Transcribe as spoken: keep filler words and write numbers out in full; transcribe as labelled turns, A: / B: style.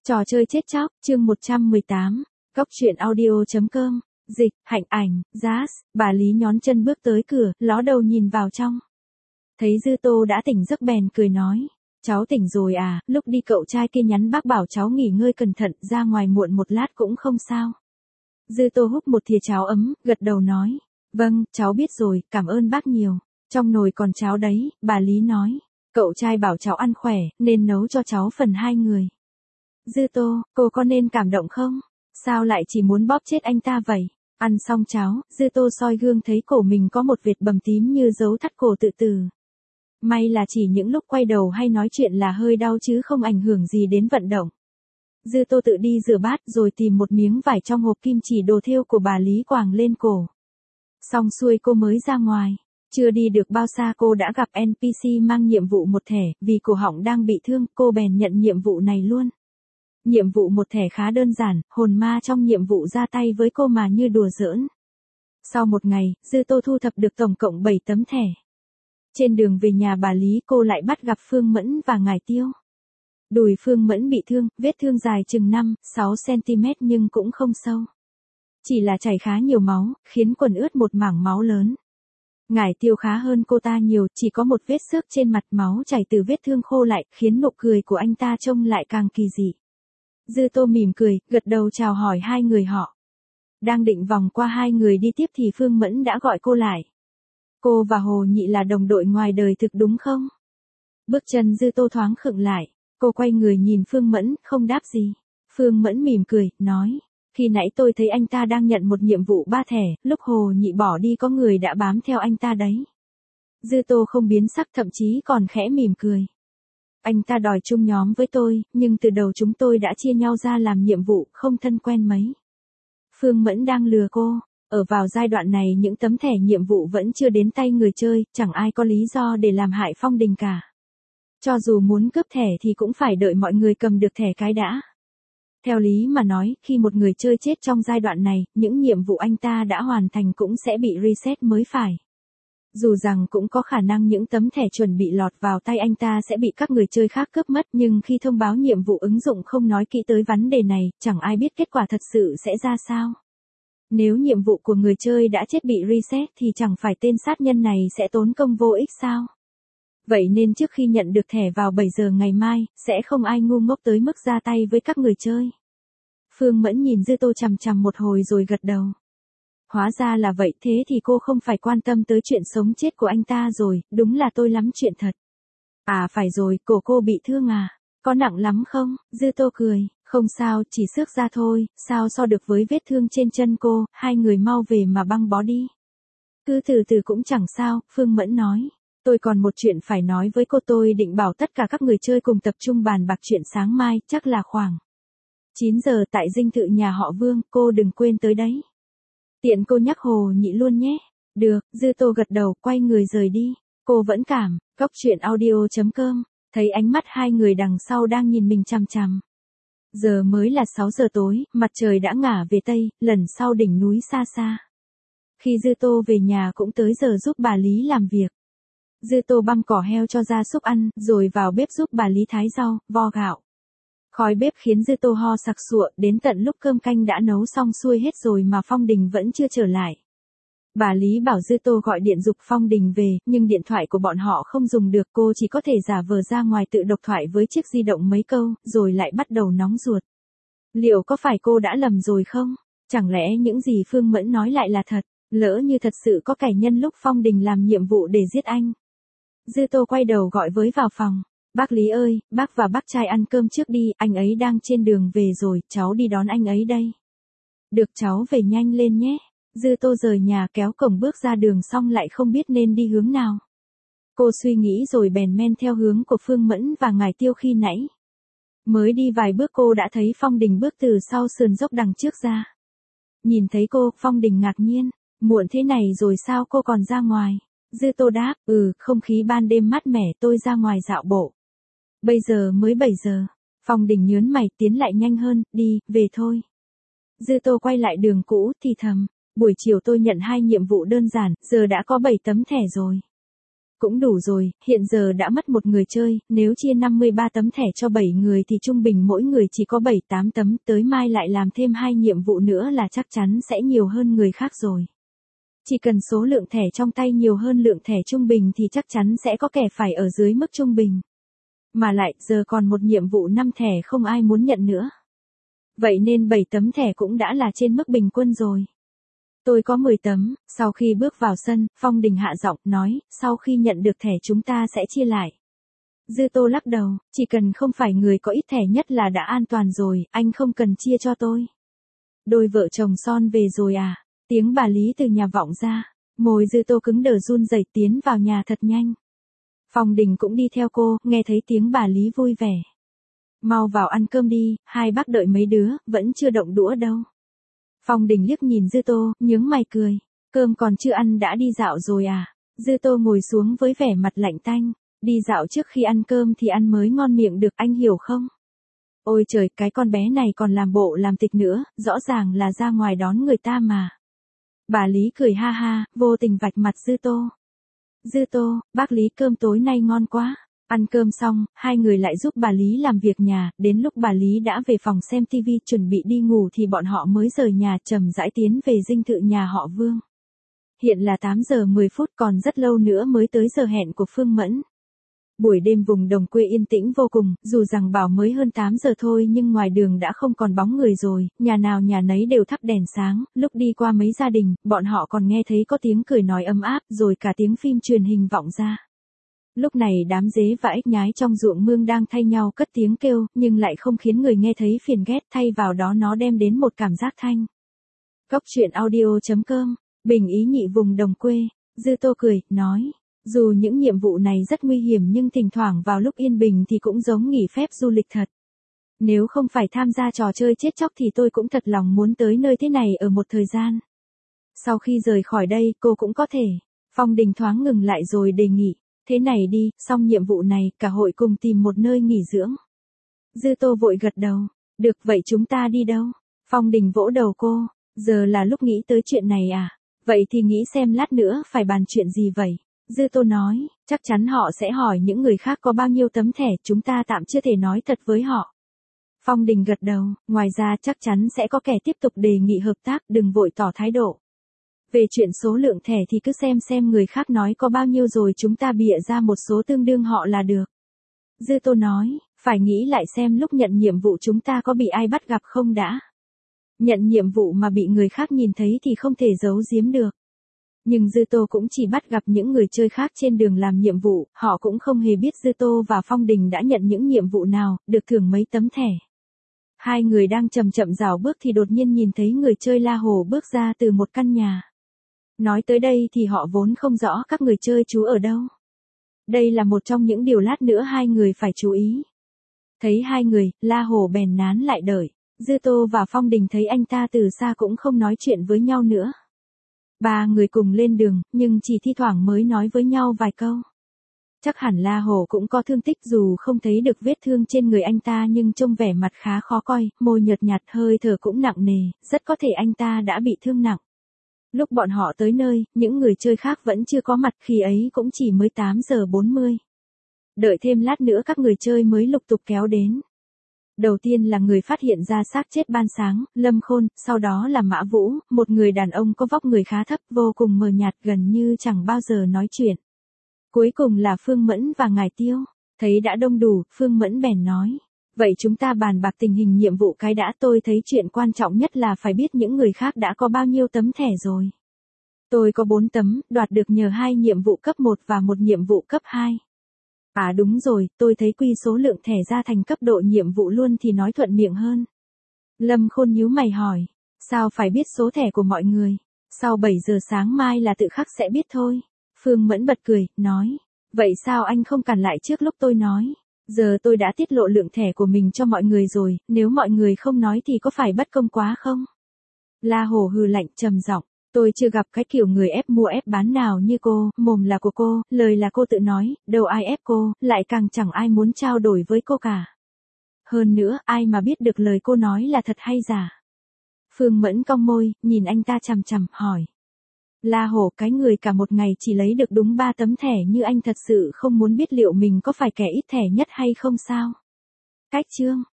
A: Trò chơi chết chóc, chương một trăm mười tám, Góc truyện audio.com, dịch, Hạnh Ảnh, Jazz, bà Lý nhón chân bước tới cửa, ló đầu nhìn vào trong. Thấy Dư Tô đã tỉnh giấc bèn cười nói, cháu tỉnh rồi à, lúc đi cậu trai kia nhắn bác bảo cháu nghỉ ngơi cẩn thận, ra ngoài muộn một lát cũng không sao. Dư Tô húp một thìa cháo ấm, gật đầu nói, vâng, cháu biết rồi, cảm ơn bác nhiều. Trong nồi còn cháo đấy, bà Lý nói, cậu trai bảo cháu ăn khỏe, nên nấu cho cháu phần hai người. Dư Tô, cô có nên cảm động không? Sao lại chỉ muốn bóp chết anh ta vậy? Ăn xong cháo, Dư Tô soi gương thấy cổ mình có một vệt bầm tím như dấu thắt cổ tự tử. May là chỉ những lúc quay đầu hay nói chuyện là hơi đau chứ không ảnh hưởng gì đến vận động. Dư Tô tự đi rửa bát rồi tìm một miếng vải trong hộp kim chỉ đồ thêu của bà Lý quàng lên cổ. Xong xuôi cô mới ra ngoài. Chưa đi được bao xa cô đã gặp en pê xê mang nhiệm vụ một thẻ, vì cổ họng đang bị thương, cô bèn nhận nhiệm vụ này luôn. Nhiệm vụ một thẻ khá đơn giản, hồn ma trong nhiệm vụ ra tay với cô mà như đùa giỡn. Sau một ngày, Dư Tô thu thập được tổng cộng bảy tấm thẻ. Trên đường về nhà bà Lý cô lại bắt gặp Phương Mẫn và Ngải Tiêu. Đùi Phương Mẫn bị thương, vết thương dài chừng năm, sáu xăng-ti-mét nhưng cũng không sâu. Chỉ là chảy khá nhiều máu, khiến quần ướt một mảng máu lớn. Ngải Tiêu khá hơn cô ta nhiều, chỉ có một vết xước trên mặt, máu chảy từ vết thương khô lại, khiến nụ cười của anh ta trông lại càng kỳ dị. Dư Tô mỉm cười, gật đầu chào hỏi hai người họ. Đang định vòng qua hai người đi tiếp thì Phương Mẫn đã gọi cô lại. Cô và Hồ Nhị là đồng đội ngoài đời thực đúng không? Bước chân Dư Tô thoáng khựng lại. Cô quay người nhìn Phương Mẫn, không đáp gì. Phương Mẫn mỉm cười, nói. Khi nãy tôi thấy anh ta đang nhận một nhiệm vụ ba thẻ, lúc Hồ Nhị bỏ đi có người đã bám theo anh ta đấy. Dư Tô không biến sắc, thậm chí còn khẽ mỉm cười. Anh ta đòi chung nhóm với tôi, nhưng từ đầu chúng tôi đã chia nhau ra làm nhiệm vụ, không thân quen mấy. Phương Mẫn đang lừa cô. Ở vào giai đoạn này những tấm thẻ nhiệm vụ vẫn chưa đến tay người chơi, chẳng ai có lý do để làm hại Phong Đình cả. Cho dù muốn cướp thẻ thì cũng phải đợi mọi người cầm được thẻ cái đã. Theo lý mà nói, khi một người chơi chết trong giai đoạn này, những nhiệm vụ anh ta đã hoàn thành cũng sẽ bị reset mới phải. Dù rằng cũng có khả năng những tấm thẻ chuẩn bị lọt vào tay anh ta sẽ bị các người chơi khác cướp mất, nhưng khi thông báo nhiệm vụ ứng dụng không nói kỹ tới vấn đề này, chẳng ai biết kết quả thật sự sẽ ra sao. Nếu nhiệm vụ của người chơi đã chết bị reset thì chẳng phải tên sát nhân này sẽ tốn công vô ích sao? Vậy nên trước khi nhận được thẻ vào bảy giờ ngày mai, sẽ không ai ngu ngốc tới mức ra tay với các người chơi. Phương Mẫn nhìn Dư Tô chằm chằm một hồi rồi gật đầu. Hóa ra là vậy, thế thì cô không phải quan tâm tới chuyện sống chết của anh ta rồi, đúng là tôi lắm chuyện thật. À phải rồi, cổ cô bị thương à? Có nặng lắm không? Dư Tô cười, không sao, chỉ xước ra thôi, sao so được với vết thương trên chân cô, hai người mau về mà băng bó đi. Cứ từ từ cũng chẳng sao, Phương Mẫn nói. Tôi còn một chuyện phải nói với cô, tôi định bảo tất cả các người chơi cùng tập trung bàn bạc chuyện sáng mai, chắc là khoảng chín giờ tại dinh thự nhà họ Vương, cô đừng quên tới đấy. Tiện cô nhắc Hồ Nhị luôn nhé. Được, Dư Tô gật đầu, quay người rời đi. Cô vẫn cảm, Góc truyện audio.com, thấy ánh mắt hai người đằng sau đang nhìn mình chằm chằm. Giờ mới là sáu giờ tối, mặt trời đã ngả về Tây, lần sau đỉnh núi xa xa. Khi Dư Tô về nhà cũng tới giờ giúp bà Lý làm việc. Dư Tô băm cỏ heo cho gia súc ăn, rồi vào bếp giúp bà Lý thái rau, vo gạo. Khói bếp khiến Dư Tô ho sặc sụa, đến tận lúc cơm canh đã nấu xong xuôi hết rồi mà Phong Đình vẫn chưa trở lại. Bà Lý bảo Dư Tô gọi điện giục Phong Đình về, nhưng điện thoại của bọn họ không dùng được, cô chỉ có thể giả vờ ra ngoài tự độc thoại với chiếc di động mấy câu, rồi lại bắt đầu nóng ruột. Liệu có phải cô đã lầm rồi không? Chẳng lẽ những gì Phương Mẫn nói lại là thật? Lỡ như thật sự có kẻ nhân lúc Phong Đình làm nhiệm vụ để giết anh. Dư Tô quay đầu gọi với vào phòng. Bác Lý ơi, bác và bác trai ăn cơm trước đi, anh ấy đang trên đường về rồi, cháu đi đón anh ấy đây. Được, cháu về nhanh lên nhé. Dư Tô rời nhà kéo cổng bước ra đường xong lại không biết nên đi hướng nào. Cô suy nghĩ rồi bèn men theo hướng của Phương Mẫn và Ngải Tiêu khi nãy. Mới đi vài bước cô đã thấy Phong Đình bước từ sau sườn dốc đằng trước ra. Nhìn thấy cô, Phong Đình ngạc nhiên, muộn thế này rồi sao cô còn ra ngoài? Dư Tô đáp, ừ, không khí ban đêm mát mẻ, tôi ra ngoài dạo bộ. Bây giờ mới bảy giờ. Phong Đình nhớn mày, tiến lại nhanh hơn, đi, về thôi. Dư Tô quay lại đường cũ, thì thầm, buổi chiều tôi nhận hai nhiệm vụ đơn giản, giờ đã có bảy tấm thẻ rồi. Cũng đủ rồi, hiện giờ đã mất một người chơi, nếu chia năm mươi ba tấm thẻ cho bảy người thì trung bình mỗi người chỉ có bảy tám tấm, tới mai lại làm thêm hai nhiệm vụ nữa là chắc chắn sẽ nhiều hơn người khác rồi. Chỉ cần số lượng thẻ trong tay nhiều hơn lượng thẻ trung bình thì chắc chắn sẽ có kẻ phải ở dưới mức trung bình. Mà lại, giờ còn một nhiệm vụ năm thẻ không ai muốn nhận nữa. Vậy nên bảy tấm thẻ cũng đã là trên mức bình quân rồi. Tôi có mười tấm, sau khi bước vào sân, Phong Đình hạ giọng, nói, sau khi nhận được thẻ chúng ta sẽ chia lại. Dư Tô lắc đầu, chỉ cần không phải người có ít thẻ nhất là đã an toàn rồi, anh không cần chia cho tôi. Đôi vợ chồng son về rồi à? Tiếng bà Lý từ nhà vọng ra, môi Dư Tô cứng đờ run rẩy tiến vào nhà thật nhanh. Phong Đình cũng đi theo cô, nghe thấy tiếng bà Lý vui vẻ. Mau vào ăn cơm đi, hai bác đợi mấy đứa, vẫn chưa động đũa đâu. Phong Đình liếc nhìn Dư Tô, nhướng mày cười. Cơm còn chưa ăn đã đi dạo rồi à? Dư Tô ngồi xuống với vẻ mặt lạnh tanh. Đi dạo trước khi ăn cơm thì ăn mới ngon miệng được, anh hiểu không? Ôi trời, cái con bé này còn làm bộ làm tịch nữa, rõ ràng là ra ngoài đón người ta mà. Bà Lý cười ha ha, vô tình vạch mặt Dư Tô. Dư Tô, bác Lý cơm tối nay ngon quá. Ăn cơm xong, hai người lại giúp bà Lý làm việc nhà, đến lúc bà Lý đã về phòng xem tivi chuẩn bị đi ngủ thì bọn họ mới rời nhà chậm rãi tiến về dinh thự nhà họ Vương. Hiện là tám giờ mười phút, còn rất lâu nữa mới tới giờ hẹn của Phương Mẫn. Buổi đêm vùng đồng quê yên tĩnh vô cùng, dù rằng bảo mới hơn tám giờ thôi nhưng ngoài đường đã không còn bóng người rồi, nhà nào nhà nấy đều thắp đèn sáng, lúc đi qua mấy gia đình, bọn họ còn nghe thấy có tiếng cười nói ấm áp rồi cả tiếng phim truyền hình vọng ra. Lúc này đám dế và ếch nhái trong ruộng mương đang thay nhau cất tiếng kêu, nhưng lại không khiến người nghe thấy phiền ghét, thay vào đó nó đem đến một cảm giác thanh. Góc truyện audio chấm com, bình ý nhị vùng đồng quê, Dư Tô cười, nói, dù những nhiệm vụ này rất nguy hiểm nhưng thỉnh thoảng vào lúc yên bình thì cũng giống nghỉ phép du lịch thật. Nếu không phải tham gia trò chơi chết chóc thì tôi cũng thật lòng muốn tới nơi thế này ở một thời gian. Sau khi rời khỏi đây cô cũng có thể. Phong Đình thoáng ngừng lại rồi đề nghị. Thế này đi, xong nhiệm vụ này, cả hội cùng tìm một nơi nghỉ dưỡng. Dư Tô vội gật đầu. Được, vậy chúng ta đi đâu? Phong Đình vỗ đầu cô. Giờ là lúc nghĩ tới chuyện này à? Vậy thì nghĩ xem lát nữa phải bàn chuyện gì vậy? Dư Tô nói, chắc chắn họ sẽ hỏi những người khác có bao nhiêu tấm thẻ, chúng ta tạm chưa thể nói thật với họ. Phong Đình gật đầu, ngoài ra chắc chắn sẽ có kẻ tiếp tục đề nghị hợp tác, đừng vội tỏ thái độ. Về chuyện số lượng thẻ thì cứ xem xem người khác nói có bao nhiêu rồi chúng ta bịa ra một số tương đương họ là được. Dư Tô nói, phải nghĩ lại xem lúc nhận nhiệm vụ chúng ta có bị ai bắt gặp không đã. Nhận nhiệm vụ mà bị người khác nhìn thấy thì không thể giấu giếm được. Nhưng Dư Tô cũng chỉ bắt gặp những người chơi khác trên đường làm nhiệm vụ, họ cũng không hề biết Dư Tô và Phong Đình đã nhận những nhiệm vụ nào, được thưởng mấy tấm thẻ. Hai người đang chậm chậm rảo bước thì đột nhiên nhìn thấy người chơi La Hồ bước ra từ một căn nhà. Nói tới đây thì họ vốn không rõ các người chơi trú ở đâu. Đây là một trong những điều lát nữa hai người phải chú ý. Thấy hai người, La Hồ bèn nán lại đợi. Dư Tô và Phong Đình thấy anh ta từ xa cũng không nói chuyện với nhau nữa. Ba người cùng lên đường, nhưng chỉ thi thoảng mới nói với nhau vài câu. Chắc hẳn La Hồ cũng có thương tích dù không thấy được vết thương trên người anh ta nhưng trông vẻ mặt khá khó coi, môi nhợt nhạt hơi thở cũng nặng nề, rất có thể anh ta đã bị thương nặng. Lúc bọn họ tới nơi, những người chơi khác vẫn chưa có mặt, khi ấy cũng chỉ mới tám giờ bốn mươi. Đợi thêm lát nữa các người chơi mới lục tục kéo đến. Đầu tiên là người phát hiện ra xác chết ban sáng, Lâm Khôn, sau đó là Mã Vũ, một người đàn ông có vóc người khá thấp, vô cùng mờ nhạt gần như chẳng bao giờ nói chuyện. Cuối cùng là Phương Mẫn và Ngải Tiêu. Thấy đã đông đủ, Phương Mẫn bèn nói. Vậy chúng ta bàn bạc tình hình nhiệm vụ cái đã, tôi thấy chuyện quan trọng nhất là phải biết những người khác đã có bao nhiêu tấm thẻ rồi. Tôi có bốn tấm, đoạt được nhờ hai nhiệm vụ cấp một và một nhiệm vụ cấp hai. À đúng rồi, tôi thấy quy số lượng thẻ ra thành cấp độ nhiệm vụ luôn thì nói thuận miệng hơn. Lâm Khôn nhíu mày hỏi, sao phải biết số thẻ của mọi người? Sau bảy giờ sáng mai là tự khắc sẽ biết thôi. Phương Mẫn bật cười, nói, vậy sao anh không cản lại trước lúc tôi nói? Giờ tôi đã tiết lộ lượng thẻ của mình cho mọi người rồi, nếu mọi người không nói thì có phải bất công quá không? La Hồ hừ lạnh trầm giọng, tôi chưa gặp cái kiểu người ép mua ép bán nào như cô, mồm là của cô, lời là cô tự nói, đâu ai ép cô, lại càng chẳng ai muốn trao đổi với cô cả. Hơn nữa, ai mà biết được lời cô nói là thật hay giả? Phương Mẫn cong môi, nhìn anh ta chằm chằm, hỏi. La hổ cái người cả một ngày chỉ lấy được đúng ba tấm thẻ như anh thật sự không muốn biết liệu mình có phải kẻ ít thẻ nhất hay không sao? Cách chương